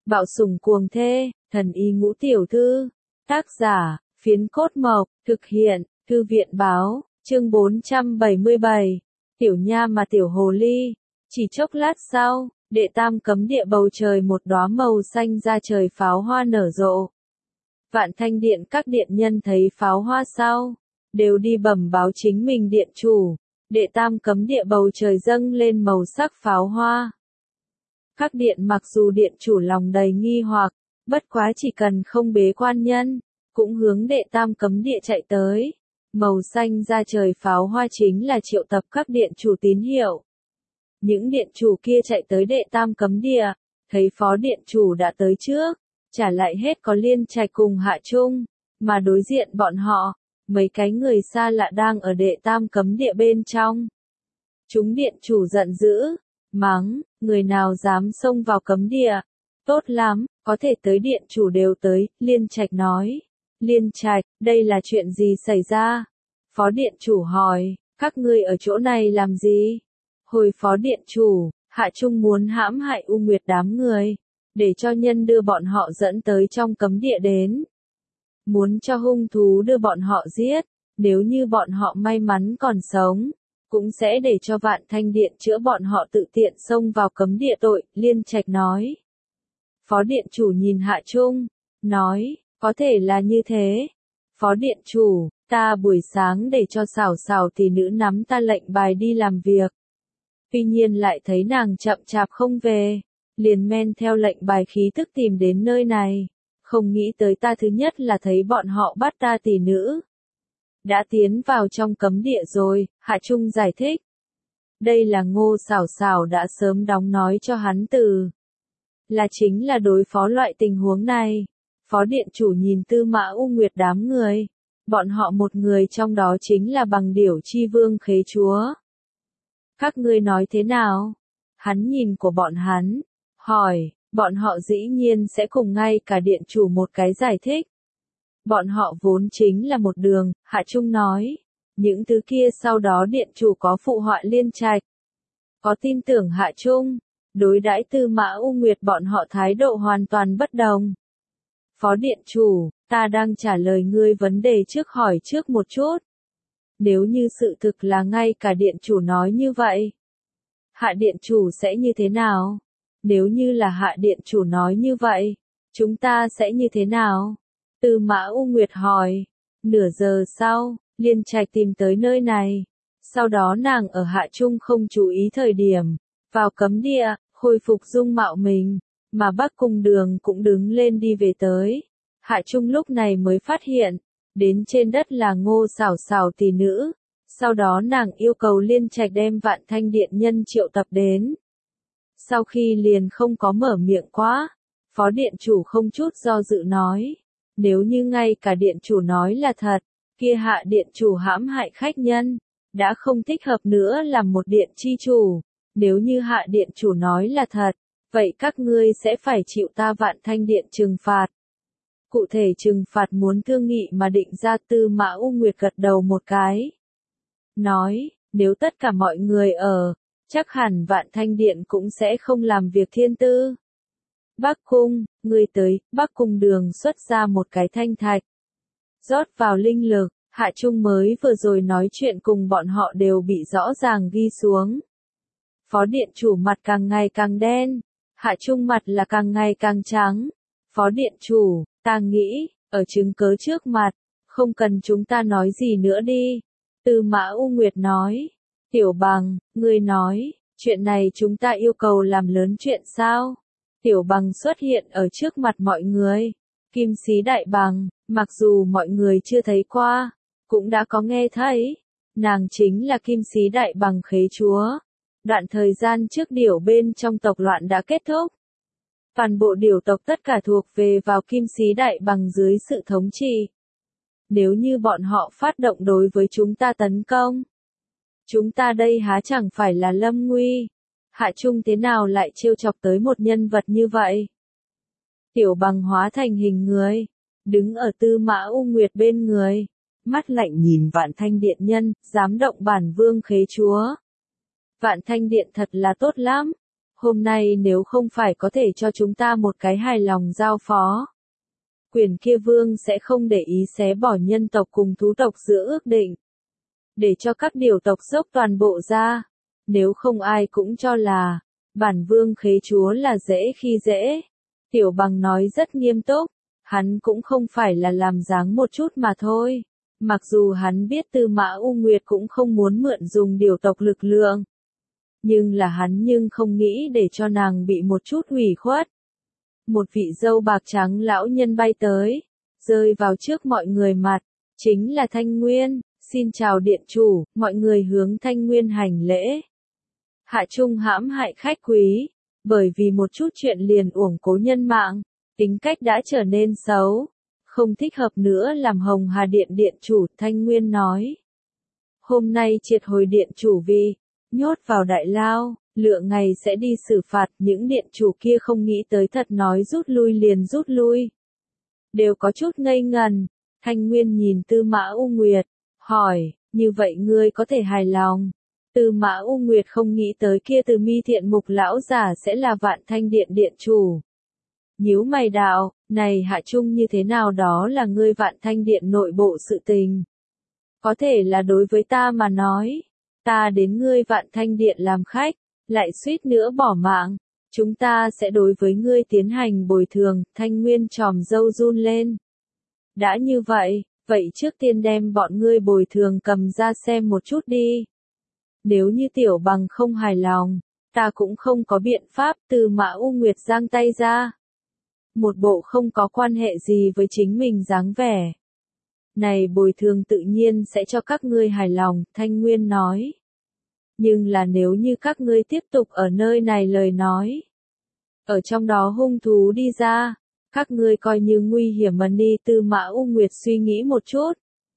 Bạo sủng cuồng thê, thần y ngũ tiểu thư. Tác giả, Phiến Cốt Mộc, thực hiện, Thư viện báo, chương 477. Tiểu nha mà tiểu hồ ly. Chỉ chốc lát sau, đệ tam cấm địa bầu trời một đóa màu xanh ra trời pháo hoa nở rộ. Vạn Thanh Điện các điện nhân thấy pháo hoa sau, đều đi bẩm báo chính mình điện chủ. Đệ tam cấm địa bầu trời dâng lên màu sắc pháo hoa. Các điện mặc dù điện chủ lòng đầy nghi hoặc, bất quá chỉ cần không bế quan nhân, cũng hướng đệ tam cấm địa chạy tới. Màu xanh ra trời pháo hoa chính là triệu tập các điện chủ tín hiệu. Những điện chủ kia chạy tới đệ tam cấm địa, thấy phó điện chủ đã tới trước, trả lại hết có Liên Trạch cùng Hạ Trung, mà đối diện bọn họ, mấy cái người xa lạ đang ở đệ tam cấm địa bên trong. Chúng điện chủ giận dữ, mắng, người nào dám xông vào cấm địa, tốt lắm, có thể tới điện chủ đều tới, Liên Trạch nói. Liên Trạch, đây là chuyện gì xảy ra? Phó điện chủ hỏi, các ngươi ở chỗ này làm gì? Hồi phó điện chủ, Hạ Trung muốn hãm hại U Nguyệt đám người, để cho nhân đưa bọn họ dẫn tới trong cấm địa đến. Muốn cho hung thú đưa bọn họ giết, nếu như bọn họ may mắn còn sống, cũng sẽ để cho Vạn Thanh Điện chữa bọn họ tự tiện xông vào cấm địa tội, Liên Trạch nói. Phó điện chủ nhìn Hạ Trung, nói, có thể là như thế. Phó điện chủ, ta buổi sáng để cho xảo xảo tỷ nữ nắm ta lệnh bài đi làm việc. Tuy nhiên lại thấy nàng chậm chạp không về, liền men theo lệnh bài khí tức tìm đến nơi này. Không nghĩ tới ta thứ nhất là thấy bọn họ bắt ta tỷ nữ. Đã tiến vào trong cấm địa rồi, Hạ Trung giải thích. Đây là Ngô Xảo Xảo đã sớm đóng nói cho hắn từ. Là chính là đối phó loại tình huống này. Phó điện chủ nhìn Tư Mã U Nguyệt đám người. Bọn họ một người trong đó chính là Bằng Điểu Chi Vương Khế Chúa. Các ngươi nói thế nào? Hắn nhìn của bọn hắn, hỏi, bọn họ dĩ nhiên sẽ cùng ngay cả điện chủ một cái giải thích. Bọn họ vốn chính là một đường, Hạ Trung nói. Những thứ kia sau đó điện chủ có phụ họa Liên Trạch. Có tin tưởng Hạ Trung, đối đãi Tư Mã U Nguyệt bọn họ thái độ hoàn toàn bất đồng. Phó điện chủ, ta đang trả lời ngươi vấn đề trước hỏi trước một chút. Nếu như sự thực là ngay cả điện chủ nói như vậy, Hạ điện chủ sẽ như thế nào? Nếu như là Hạ điện chủ nói như vậy, chúng ta sẽ như thế nào? Tư Mã U Nguyệt hỏi. Nửa giờ sau, Liên Trạch tìm tới nơi này. Sau đó nàng ở Hạ Trung không chú ý thời điểm, vào cấm địa, khôi phục dung mạo mình, mà Bắc Cung Đường cũng đứng lên đi về tới. Hạ Trung lúc này mới phát hiện, đến trên đất là Ngô Xảo Xảo tỷ nữ. Sau đó nàng yêu cầu Liên Trạch đem Vạn Thanh Điện nhân triệu tập đến. Sau khi liền không có mở miệng quá, phó điện chủ không chút do dự nói. Nếu như ngay cả điện chủ nói là thật, kia Hạ điện chủ hãm hại khách nhân, đã không thích hợp nữa làm một điện chi chủ. Nếu như Hạ điện chủ nói là thật, vậy các ngươi sẽ phải chịu ta Vạn Thanh Điện trừng phạt. Cụ thể trừng phạt muốn thương nghị mà định ra. Tư Mã U Nguyệt gật đầu một cái. Nói, nếu tất cả mọi người ở, chắc hẳn Vạn Thanh Điện cũng sẽ không làm việc thiên tư. Bắc Cung, ngươi tới, Bắc Cung Đường xuất ra một cái thanh thạch. Rót vào linh lực, Hạ Trung mới vừa rồi nói chuyện cùng bọn họ đều bị rõ ràng ghi xuống. Phó điện chủ mặt càng ngày càng đen, Hạ Trung mặt là càng ngày càng trắng. Phó điện chủ, ta nghĩ, ở chứng cớ trước mặt, không cần chúng ta nói gì nữa đi. Tư Mã U Nguyệt nói. Tiểu Bằng, ngươi nói, chuyện này chúng ta yêu cầu làm lớn chuyện sao? Tiểu Bằng xuất hiện ở trước mặt mọi người. Kim Sĩ Đại Bằng, mặc dù mọi người chưa thấy qua, cũng đã có nghe thấy. Nàng chính là Kim Sĩ Đại Bằng Khế Chúa. Đoạn thời gian trước điểu bên trong tộc loạn đã kết thúc. Toàn bộ điểu tộc tất cả thuộc về vào Kim Sĩ Đại Bằng dưới sự thống trị. Nếu như bọn họ phát động đối với chúng ta tấn công, chúng ta đây há chẳng phải là lâm nguy. Hạ Trung thế nào lại trêu chọc tới một nhân vật như vậy? Tiểu Bằng hóa thành hình người, đứng ở Tư Mã U Nguyệt bên người, mắt lạnh nhìn Vạn Thanh Điện nhân, dám động bản vương Khế Chúa. Vạn Thanh Điện thật là tốt lắm. Hôm nay nếu không phải có thể cho chúng ta một cái hài lòng giao phó, Quyền kia vương sẽ không để ý xé bỏ nhân tộc cùng thú tộc giữa ước định, để cho các điều tộc dốc toàn bộ ra. Nếu không ai cũng cho là, bản vương khế chúa là dễ khi dễ. Tiểu Bằng nói rất nghiêm túc, hắn cũng không phải là làm dáng một chút mà thôi. Mặc dù hắn biết Tư Mã U Nguyệt cũng không muốn mượn dùng điều tộc lực lượng, nhưng là hắn không nghĩ để cho nàng bị một chút hủy khuất. Một vị dâu bạc trắng lão nhân bay tới, rơi vào trước mọi người mặt, chính là Thanh Nguyên. Xin chào điện chủ, mọi người hướng Thanh Nguyên hành lễ. Hạ Trung hãm hại khách quý, bởi vì một chút chuyện liền uổng cố nhân mạng, tính cách đã trở nên xấu, không thích hợp nữa làm Hồng Hà Điện điện chủ. Thanh Nguyên nói, hôm nay triệt hồi điện chủ vị, nhốt vào đại lao, lựa ngày sẽ đi xử phạt. Những điện chủ kia không nghĩ tới thật nói rút lui liền rút lui, đều có chút ngây ngần. Thanh Nguyên nhìn Tư Mã U Nguyệt, hỏi, như vậy ngươi có thể hài lòng? Tư Mã U Nguyệt không nghĩ tới kia Từ Mi Thiện Mục lão giả sẽ là Vạn Thanh Điện điện chủ. Nhíu mày đạo, này Hạ Trung như thế nào đó là ngươi Vạn Thanh Điện nội bộ sự tình. Có thể là đối với ta mà nói, ta đến ngươi Vạn Thanh Điện làm khách, lại suýt nữa bỏ mạng, chúng ta sẽ đối với ngươi tiến hành bồi thường. Thanh Nguyên tròm râu run lên. Đã như vậy, vậy trước tiên đem bọn ngươi bồi thường cầm ra xem một chút đi. Nếu như Tiểu Bằng không hài lòng, ta cũng không có biện pháp. Tư Mã U Nguyệt giang tay ra, một bộ không có quan hệ gì với chính mình dáng vẻ. Này bồi thường tự nhiên sẽ cho các ngươi hài lòng, Thanh Nguyên nói. Nhưng là nếu như các ngươi tiếp tục ở nơi này lời nói, ở trong đó hung thú đi ra, các ngươi coi như nguy hiểm mà đi. Tư Mã U Nguyệt suy nghĩ một chút.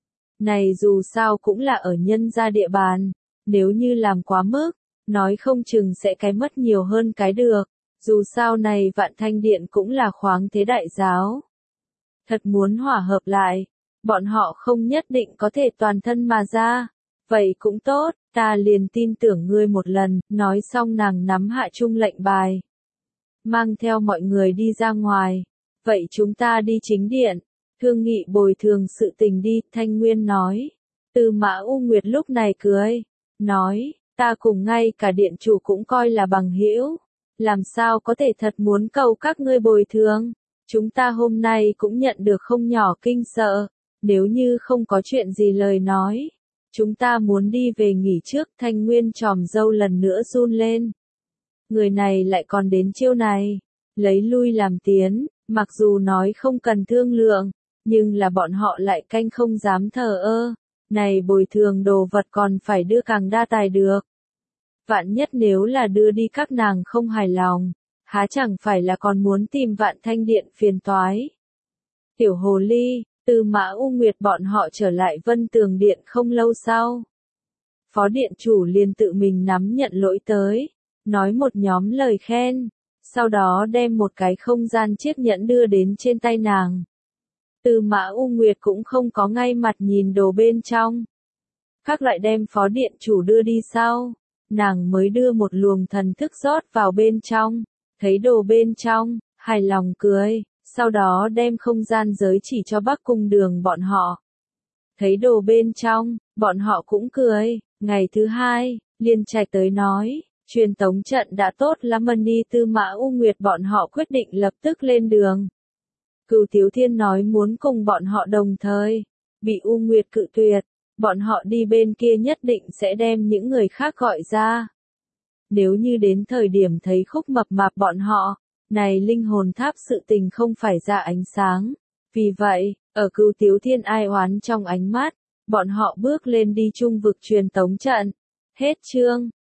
Này dù sao cũng là ở nhân gia địa bàn, nếu như làm quá mức, nói không chừng sẽ cái mất nhiều hơn cái được. Dù sao này Vạn Thanh Điện cũng là khoáng thế đại giáo. Thật muốn hòa hợp lại, bọn họ không nhất định có thể toàn thân mà ra. Vậy cũng tốt, ta liền tin tưởng ngươi một lần. Nói xong nàng nắm Hạ Trung lệnh bài, mang theo mọi người đi ra ngoài. Vậy chúng ta đi chính điện, thương nghị bồi thường sự tình đi. Thanh Nguyên nói. Tư Mã U Nguyệt lúc này cười, nói, ta cùng ngay cả điện chủ cũng coi là bằng hữu, làm sao có thể thật muốn cầu các ngươi bồi thường. Chúng ta hôm nay cũng nhận được không nhỏ kinh sợ, nếu như không có chuyện gì lời nói, chúng ta muốn đi về nghỉ trước. Thanh Nguyên tròm râu lần nữa run lên. Người này lại còn đến chiêu này, lấy lui làm tiến, mặc dù nói không cần thương lượng, nhưng là bọn họ lại canh không dám thờ ơ. Này bồi thường đồ vật còn phải đưa càng đa tài được. Vạn nhất nếu là đưa đi các nàng không hài lòng, há chẳng phải là còn muốn tìm Vạn Thanh Điện phiền toái. Tiểu Hồ Ly, Tư Mã U Nguyệt bọn họ trở lại Vân Tường Điện không lâu sau. Phó điện chủ liền tự mình nắm nhận lỗi tới, nói một nhóm lời khen, sau đó đem một cái không gian chiếc nhẫn đưa đến trên tay nàng. Tư Mã U Nguyệt cũng không có ngay mặt nhìn đồ bên trong. Các loại đem phó điện chủ đưa đi sau, nàng mới đưa một luồng thần thức rót vào bên trong, thấy đồ bên trong, hài lòng cười, sau đó đem không gian giới chỉ cho Bắc Cung Đường bọn họ. Thấy đồ bên trong, bọn họ cũng cười. Ngày thứ hai, Liên Trạch tới nói, truyền tống trận đã tốt lắm đi. Tư Mã U Nguyệt bọn họ quyết định lập tức lên đường. Cửu Thiếu Thiên nói muốn cùng bọn họ đồng thời, bị U Nguyệt cự tuyệt, bọn họ đi bên kia nhất định sẽ đem những người khác gọi ra. Nếu như đến thời điểm thấy Khúc Mập Mạp bọn họ, này linh hồn tháp sự tình không phải ra ánh sáng. Vì vậy, ở Cửu Thiếu Thiên ai oán trong ánh mắt, bọn họ bước lên đi chung vực truyền tống trận. Hết chương.